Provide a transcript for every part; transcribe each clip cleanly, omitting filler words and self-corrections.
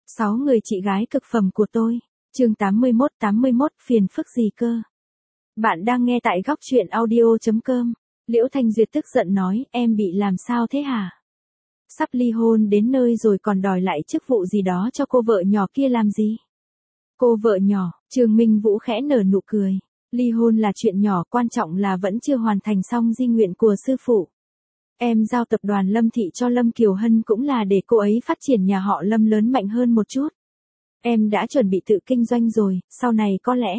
6 người chị gái cực phẩm của tôi. Chương 81 phiền phức gì cơ? Bạn đang nghe tại góc truyện audio.com. Liễu Thanh Duyệt tức giận nói, em bị làm sao thế hả? Sắp ly hôn đến nơi rồi còn đòi lại chức vụ gì đó cho cô vợ nhỏ kia làm gì? Cô vợ nhỏ, Trương Minh Vũ khẽ nở nụ cười. Ly hôn là chuyện nhỏ, quan trọng là vẫn chưa hoàn thành xong di nguyện của sư phụ. Em giao tập đoàn Lâm Thị cho Lâm Kiều Hân cũng là để cô ấy phát triển nhà họ Lâm lớn mạnh hơn một chút. Em đã chuẩn bị tự kinh doanh rồi, sau này có lẽ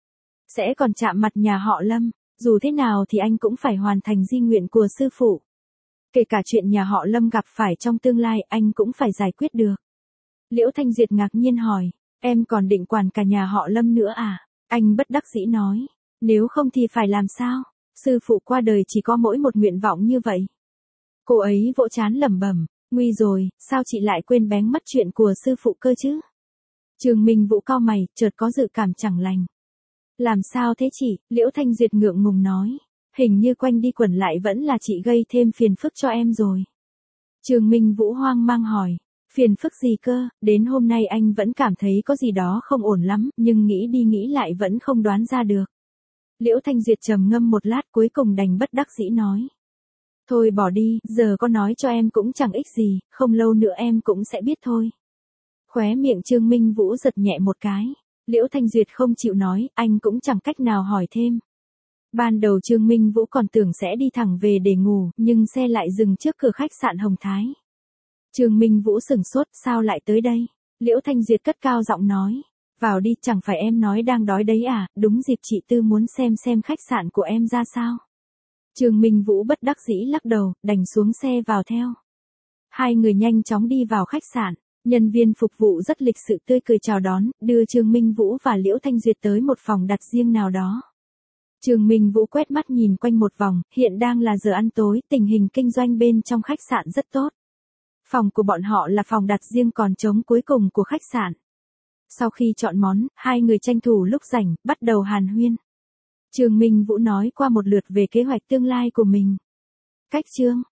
sẽ còn chạm mặt nhà họ Lâm. Dù thế nào thì anh cũng phải hoàn thành di nguyện của sư phụ. Kể cả chuyện nhà họ Lâm gặp phải trong tương lai anh cũng phải giải quyết được. Liễu Thanh Duyệt ngạc nhiên hỏi, em còn định quản cả nhà họ Lâm nữa à? Anh bất đắc dĩ nói, nếu không thì phải làm sao? Sư phụ qua đời chỉ có mỗi một nguyện vọng như vậy. Cô ấy vỗ trán lẩm bẩm, nguy rồi, sao chị lại quên bén mất chuyện của sư phụ cơ chứ? Trương Minh Vũ cau mày, chợt có dự cảm chẳng lành. Làm sao thế chị? Liễu Thanh Duyệt ngượng ngùng nói, hình như quanh đi quẩn lại vẫn là chị gây thêm phiền phức cho em rồi. Trương Minh Vũ hoang mang hỏi, phiền phức gì cơ? Đến hôm nay anh vẫn cảm thấy có gì đó không ổn lắm, nhưng nghĩ đi nghĩ lại vẫn không đoán ra được. Liễu Thanh Duyệt trầm ngâm một lát cuối cùng đành bất đắc dĩ nói. Thôi bỏ đi, giờ có nói cho em cũng chẳng ích gì, không lâu nữa em cũng sẽ biết thôi. Khóe miệng Trương Minh Vũ giật nhẹ một cái. Liễu Thanh Duyệt không chịu nói, anh cũng chẳng cách nào hỏi thêm. Ban đầu Trương Minh Vũ còn tưởng sẽ đi thẳng về để ngủ, nhưng xe lại dừng trước cửa khách sạn Hồng Thái. Trương Minh Vũ sửng sốt, sao lại tới đây? Liễu Thanh Duyệt cất cao giọng nói, vào đi, chẳng phải em nói đang đói đấy à, đúng dịp chị Tư muốn xem khách sạn của em ra sao. Trương Minh Vũ bất đắc dĩ lắc đầu, đành xuống xe vào theo. Hai người nhanh chóng đi vào khách sạn. Nhân viên phục vụ rất lịch sự tươi cười chào đón, đưa Trương Minh Vũ và Liễu Thanh Duyệt tới một phòng đặt riêng nào đó. Trương Minh Vũ quét mắt nhìn quanh một vòng, hiện đang là giờ ăn tối, tình hình kinh doanh bên trong khách sạn rất tốt. Phòng của bọn họ là phòng đặt riêng còn trống cuối cùng của khách sạn. Sau khi chọn món, hai người tranh thủ lúc rảnh, bắt đầu hàn huyên. Trương Minh Vũ nói qua một lượt về kế hoạch tương lai của mình. Cách chương